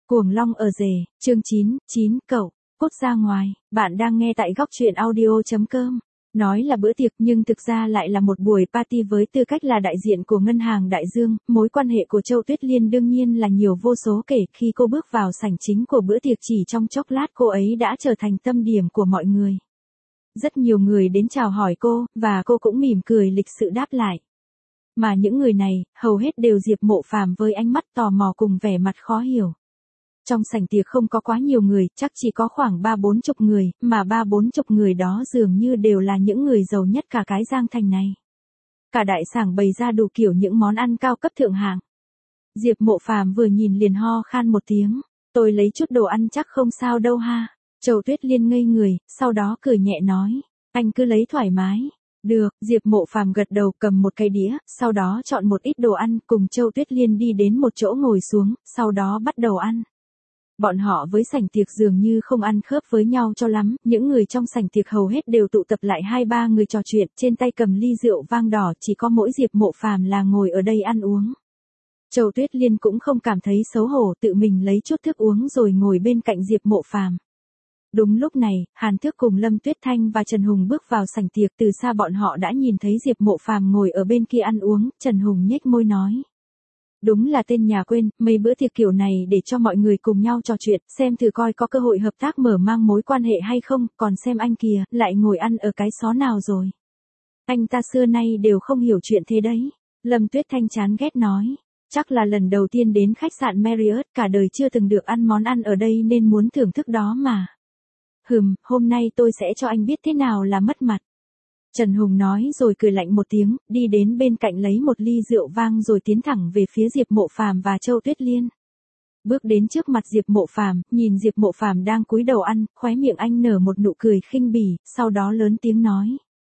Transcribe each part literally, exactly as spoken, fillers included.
Cuồng long ở rể, chương chín, chín cậu, cút ra ngoài, bạn đang nghe tại góc truyện audio chấm com. Nói là bữa tiệc nhưng thực ra lại là một buổi party với tư cách là đại diện của ngân hàng Đại Dương, mối quan hệ của Châu Tuyết Liên đương nhiên là nhiều vô số kể khi cô bước vào sảnh chính của bữa tiệc chỉ trong chốc lát cô ấy đã trở thành tâm điểm của mọi người. Rất nhiều người đến chào hỏi cô, và cô cũng mỉm cười lịch sự đáp lại. Mà những người này, hầu hết đều Diệp Mộ Phàm với ánh mắt tò mò cùng vẻ mặt khó hiểu. Trong sảnh tiệc không có quá nhiều người, chắc chỉ có khoảng ba bốn chục người, mà ba bốn chục người đó dường như đều là những người giàu nhất cả cái Giang Thành này. Cả đại sảnh bày ra đủ kiểu những món ăn cao cấp thượng hạng. Diệp Mộ Phàm vừa nhìn liền ho khan một tiếng, tôi lấy chút đồ ăn chắc không sao đâu ha. Châu Tuyết Liên ngây người, sau đó cười nhẹ nói, anh cứ lấy thoải mái. Được, Diệp Mộ Phàm gật đầu cầm một cái đĩa, sau đó chọn một ít đồ ăn cùng Châu Tuyết Liên đi đến một chỗ ngồi xuống, sau đó bắt đầu ăn. Bọn họ với sảnh tiệc dường như không ăn khớp với nhau cho lắm, những người trong sảnh tiệc hầu hết đều tụ tập lại hai ba người trò chuyện, trên tay cầm ly rượu vang đỏ, chỉ có mỗi Diệp Mộ Phàm là ngồi ở đây ăn uống. Châu Tuyết Liên cũng không cảm thấy xấu hổ, tự mình lấy chút thức uống rồi ngồi bên cạnh Diệp Mộ Phàm. Đúng lúc này, Hàn Thước cùng Lâm Tuyết Thanh và Trần Hùng bước vào sảnh tiệc, từ xa bọn họ đã nhìn thấy Diệp Mộ Phàm ngồi ở bên kia ăn uống, Trần Hùng nhếch môi nói. Đúng là tên nhà quên, mấy bữa tiệc kiểu này để cho mọi người cùng nhau trò chuyện, xem thử coi có cơ hội hợp tác mở mang mối quan hệ hay không, còn xem anh kìa, lại ngồi ăn ở cái xó nào rồi. Anh ta xưa nay đều không hiểu chuyện thế đấy. Lâm Tuyết Thanh chán ghét nói. Chắc là lần đầu tiên đến khách sạn Marriott, cả đời chưa từng được ăn món ăn ở đây nên muốn thưởng thức đó mà. Hừm, hôm nay tôi sẽ cho anh biết thế nào là mất mặt. Trần Hùng nói rồi cười lạnh một tiếng, đi đến bên cạnh lấy một ly rượu vang rồi tiến thẳng về phía Diệp Mộ Phàm và Châu Tuyết Liên. Bước đến trước mặt Diệp Mộ Phàm, nhìn Diệp Mộ Phàm đang cúi đầu ăn, khóe miệng anh nở một nụ cười khinh bỉ, sau đó lớn tiếng nói.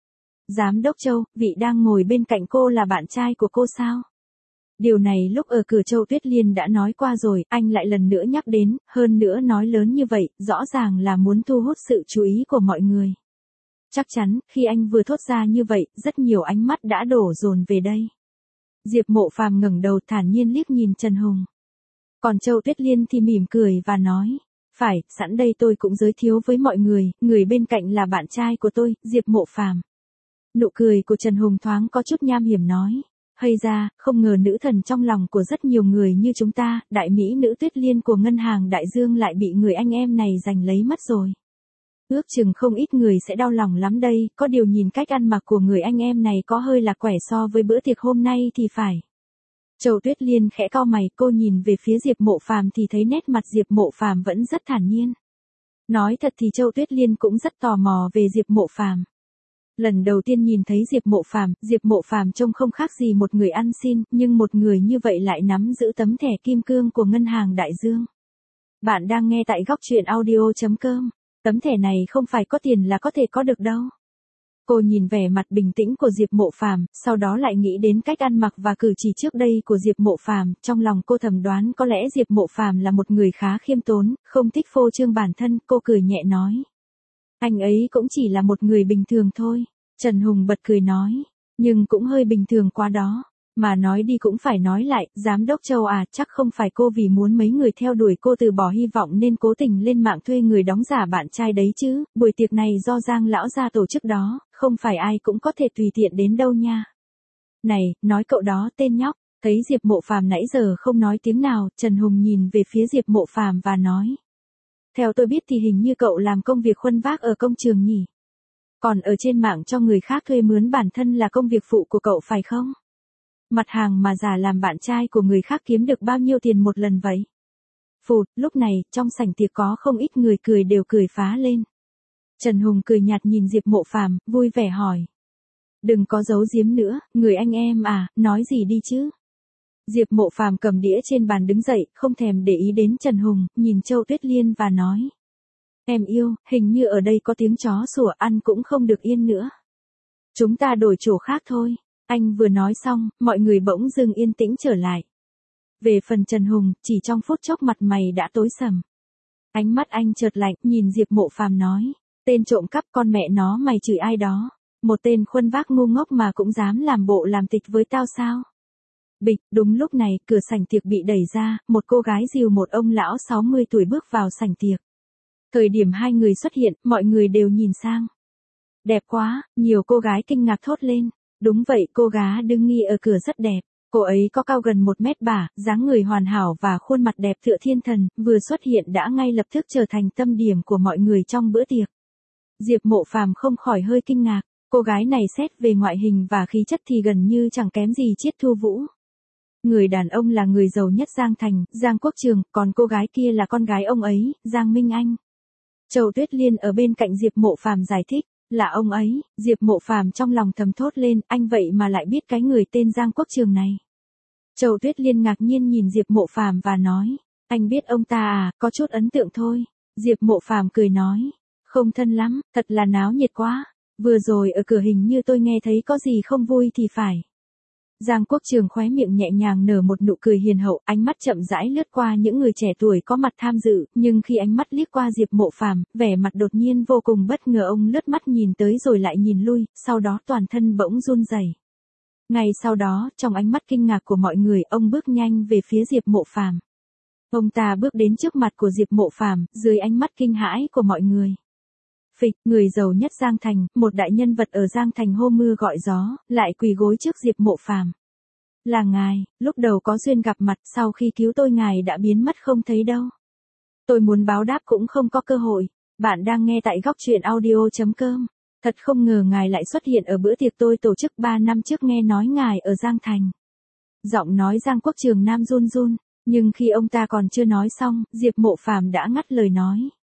Giám đốc Châu, vị đang ngồi bên cạnh cô là bạn trai của cô sao? Điều này lúc ở cửa Châu Tuyết Liên đã nói qua rồi, anh lại lần nữa nhắc đến, hơn nữa nói lớn như vậy, rõ ràng là muốn thu hút sự chú ý của mọi người. Chắc chắn, khi anh vừa thốt ra như vậy, rất nhiều ánh mắt đã đổ dồn về đây. Diệp Mộ Phàm ngẩng đầu thản nhiên liếc nhìn Trần Hùng. Còn Châu Tuyết Liên thì mỉm cười và nói, phải, sẵn đây tôi cũng giới thiệu với mọi người, người bên cạnh là bạn trai của tôi, Diệp Mộ Phàm. Nụ cười của Trần Hùng thoáng có chút nham hiểm nói. Hay ra, không ngờ nữ thần trong lòng của rất nhiều người như chúng ta, đại mỹ nữ Tuyết Liên của ngân hàng Đại Dương lại bị người anh em này giành lấy mất rồi. Ước chừng không ít người sẽ đau lòng lắm đây, có điều nhìn cách ăn mặc của người anh em này có hơi là quẻ so với bữa tiệc hôm nay thì phải. Châu Tuyết Liên khẽ cau mày, cô nhìn về phía Diệp Mộ Phàm thì thấy nét mặt Diệp Mộ Phàm vẫn rất thản nhiên. Nói thật thì Châu Tuyết Liên cũng rất tò mò về Diệp Mộ Phàm. Lần đầu tiên nhìn thấy Diệp Mộ Phàm, Diệp Mộ Phàm trông không khác gì một người ăn xin, nhưng một người như vậy lại nắm giữ tấm thẻ kim cương của ngân hàng Đại Dương. Bạn đang nghe tại góc truyện audio chấm com. Tấm thẻ này không phải có tiền là có thể có được đâu. Cô nhìn vẻ mặt bình tĩnh của Diệp Mộ Phàm, sau đó lại nghĩ đến cách ăn mặc và cử chỉ trước đây của Diệp Mộ Phàm, trong lòng cô thầm đoán có lẽ Diệp Mộ Phàm là một người khá khiêm tốn, không thích phô trương bản thân, cô cười nhẹ nói. Anh ấy cũng chỉ là một người bình thường thôi. Trần Hùng bật cười nói, nhưng cũng hơi bình thường quá đó. Mà nói đi cũng phải nói lại, giám đốc Châu à, chắc không phải cô vì muốn mấy người theo đuổi cô từ bỏ hy vọng nên cố tình lên mạng thuê người đóng giả bạn trai đấy chứ, buổi tiệc này do Giang lão gia tổ chức đó, không phải ai cũng có thể tùy tiện đến đâu nha. Này, nói cậu đó tên nhóc, thấy Diệp Mộ Phàm nãy giờ không nói tiếng nào, Trần Hùng nhìn về phía Diệp Mộ Phàm và nói. Theo tôi biết thì hình như cậu làm công việc khuân vác ở công trường nhỉ? Còn ở trên mạng cho người khác thuê mướn bản thân là công việc phụ của cậu phải không? Mặt hàng mà giả làm bạn trai của người khác kiếm được bao nhiêu tiền một lần vậy? Phụt, lúc này, trong sảnh tiệc có không ít người cười đều cười phá lên. Trần Hùng cười nhạt nhìn Diệp Mộ Phàm, vui vẻ hỏi. Đừng có giấu giếm nữa, người anh em à, nói gì đi chứ? Diệp Mộ Phàm cầm đĩa trên bàn đứng dậy, không thèm để ý đến Trần Hùng, nhìn Châu Tuyết Liên và nói. Em yêu, hình như ở đây có tiếng chó sủa, ăn cũng không được yên nữa. Chúng ta đổi chỗ khác thôi. Anh vừa nói xong, mọi người bỗng dưng yên tĩnh trở lại. Về phần Trần Hùng, chỉ trong phút chốc mặt mày đã tối sầm. Ánh mắt anh chợt lạnh, nhìn Diệp Mộ Phàm nói. Tên trộm cắp con mẹ nó mày chửi ai đó. Một tên khuân vác ngu ngốc mà cũng dám làm bộ làm tịch với tao sao? Bịch, đúng lúc này, cửa sảnh tiệc bị đẩy ra, một cô gái dìu một ông lão sáu mươi tuổi bước vào sảnh tiệc. Thời điểm hai người xuất hiện, mọi người đều nhìn sang. Đẹp quá, nhiều cô gái kinh ngạc thốt lên. Đúng vậy, cô gái đứng nghi ở cửa rất đẹp. Cô ấy có cao gần một mét ba, dáng người hoàn hảo và khuôn mặt đẹp tựa thiên thần, vừa xuất hiện đã ngay lập tức trở thành tâm điểm của mọi người trong bữa tiệc. Diệp Mộ Phàm không khỏi hơi kinh ngạc, cô gái này xét về ngoại hình và khí chất thì gần như chẳng kém gì Triết Thu Vũ. Người đàn ông là người giàu nhất Giang Thành, Giang Quốc Trường, còn cô gái kia là con gái ông ấy, Giang Minh Anh. Châu Tuyết Liên ở bên cạnh Diệp Mộ Phàm giải thích, là ông ấy. Diệp Mộ Phàm trong lòng thầm thốt lên, anh vậy mà lại biết cái người tên Giang Quốc Trường này. Châu Tuyết Liên ngạc nhiên nhìn Diệp Mộ Phàm và nói, anh biết ông ta à, có chút ấn tượng thôi. Diệp Mộ Phàm cười nói, không thân lắm, thật là náo nhiệt quá. Vừa rồi ở cửa hình như tôi nghe thấy có gì không vui thì phải. Giang Quốc Trường khóe miệng nhẹ nhàng nở một nụ cười hiền hậu, ánh mắt chậm rãi lướt qua những người trẻ tuổi có mặt tham dự, nhưng khi ánh mắt liếc qua Diệp Mộ Phàm, vẻ mặt đột nhiên vô cùng bất ngờ, ông lướt mắt nhìn tới rồi lại nhìn lui, sau đó toàn thân bỗng run rẩy. Ngay sau đó, trong ánh mắt kinh ngạc của mọi người, ông bước nhanh về phía Diệp Mộ Phàm. Ông ta bước đến trước mặt của Diệp Mộ Phàm, dưới ánh mắt kinh hãi của mọi người. Phịch, người giàu nhất Giang Thành, một đại nhân vật ở Giang Thành hô mưa gọi gió, lại quỳ gối trước Diệp Mộ Phàm. Là ngài, lúc đầu có duyên gặp mặt, sau khi cứu tôi ngài đã biến mất không thấy đâu. Tôi muốn báo đáp cũng không có cơ hội. Bạn đang nghe tại góc truyện audio chấm com. Thật không ngờ ngài lại xuất hiện ở bữa tiệc tôi tổ chức ba năm trước, nghe nói ngài ở Giang Thành. Giọng nói Giang Quốc Trường Nam run run, nhưng khi ông ta còn chưa nói xong, Diệp Mộ Phàm đã ngắt lời nói.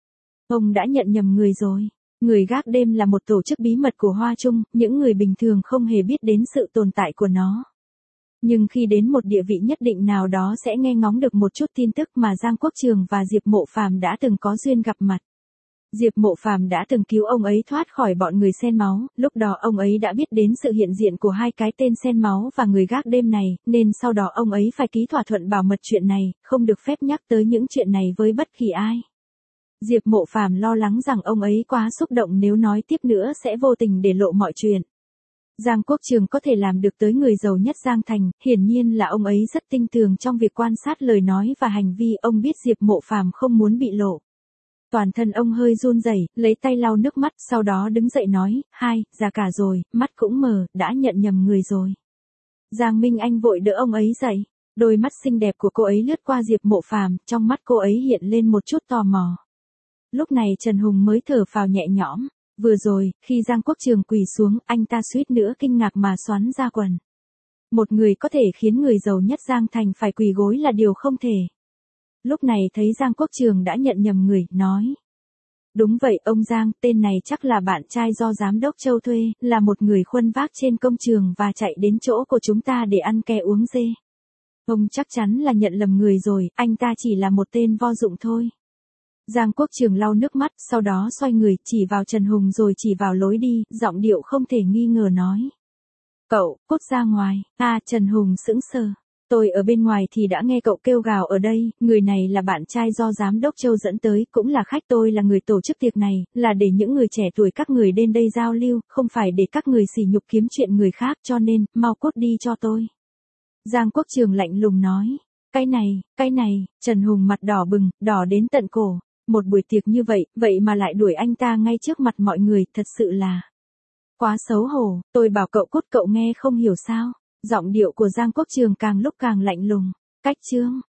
Ông đã nhận nhầm người rồi. Người gác đêm là một tổ chức bí mật của Hoa Trung, những người bình thường không hề biết đến sự tồn tại của nó. Nhưng khi đến một địa vị nhất định nào đó sẽ nghe ngóng được một chút tin tức mà Giang Quốc Trường và Diệp Mộ Phàm đã từng có duyên gặp mặt. Diệp Mộ Phàm đã từng cứu ông ấy thoát khỏi bọn người sen máu, lúc đó ông ấy đã biết đến sự hiện diện của hai cái tên sen máu và người gác đêm này, nên sau đó ông ấy phải ký thỏa thuận bảo mật chuyện này, không được phép nhắc tới những chuyện này với bất kỳ ai. Diệp Mộ Phàm lo lắng rằng ông ấy quá xúc động nếu nói tiếp nữa sẽ vô tình để lộ mọi chuyện. Giang Quốc Trường có thể làm được tới người giàu nhất Giang Thành, hiển nhiên là ông ấy rất tinh tường trong việc quan sát lời nói và hành vi, ông biết Diệp Mộ Phàm không muốn bị lộ. Toàn thân ông hơi run rẩy, lấy tay lau nước mắt, sau đó đứng dậy nói, hai, già cả rồi, mắt cũng mờ, đã nhận nhầm người rồi. Giang Minh Anh vội đỡ ông ấy dậy, đôi mắt xinh đẹp của cô ấy lướt qua Diệp Mộ Phàm, trong mắt cô ấy hiện lên một chút tò mò. Lúc này Trần Hùng mới thở phào nhẹ nhõm. Vừa rồi, khi Giang Quốc Trường quỳ xuống, anh ta suýt nữa kinh ngạc mà xoắn ra quần. Một người có thể khiến người giàu nhất Giang Thành phải quỳ gối là điều không thể. Lúc này thấy Giang Quốc Trường đã nhận nhầm người, nói. Đúng vậy ông Giang, tên này chắc là bạn trai do Giám đốc Châu thuê, là một người khuân vác trên công trường và chạy đến chỗ của chúng ta để ăn ke uống dê. Ông chắc chắn là nhận lầm người rồi, anh ta chỉ là một tên vô dụng thôi. Giang Quốc Trường lau nước mắt, sau đó xoay người, chỉ vào Trần Hùng rồi chỉ vào lối đi, giọng điệu không thể nghi ngờ nói. Cậu, cút ra ngoài. À, Trần Hùng sững sờ. Tôi ở bên ngoài thì đã nghe cậu kêu gào ở đây, người này là bạn trai do Giám đốc Châu dẫn tới, cũng là khách, tôi là người tổ chức tiệc này, là để những người trẻ tuổi các người đến đây giao lưu, không phải để các người sỉ nhục kiếm chuyện người khác, cho nên, mau cút đi cho tôi. Giang Quốc Trường lạnh lùng nói. Cái này, cái này, Trần Hùng mặt đỏ bừng, đỏ đến tận cổ. Một buổi tiệc như vậy, vậy mà lại đuổi anh ta ngay trước mặt mọi người, thật sự là quá xấu hổ. Tôi bảo cậu cút, cậu nghe không hiểu sao? Giọng điệu của Giang Quốc Trường càng lúc càng lạnh lùng. Cách chương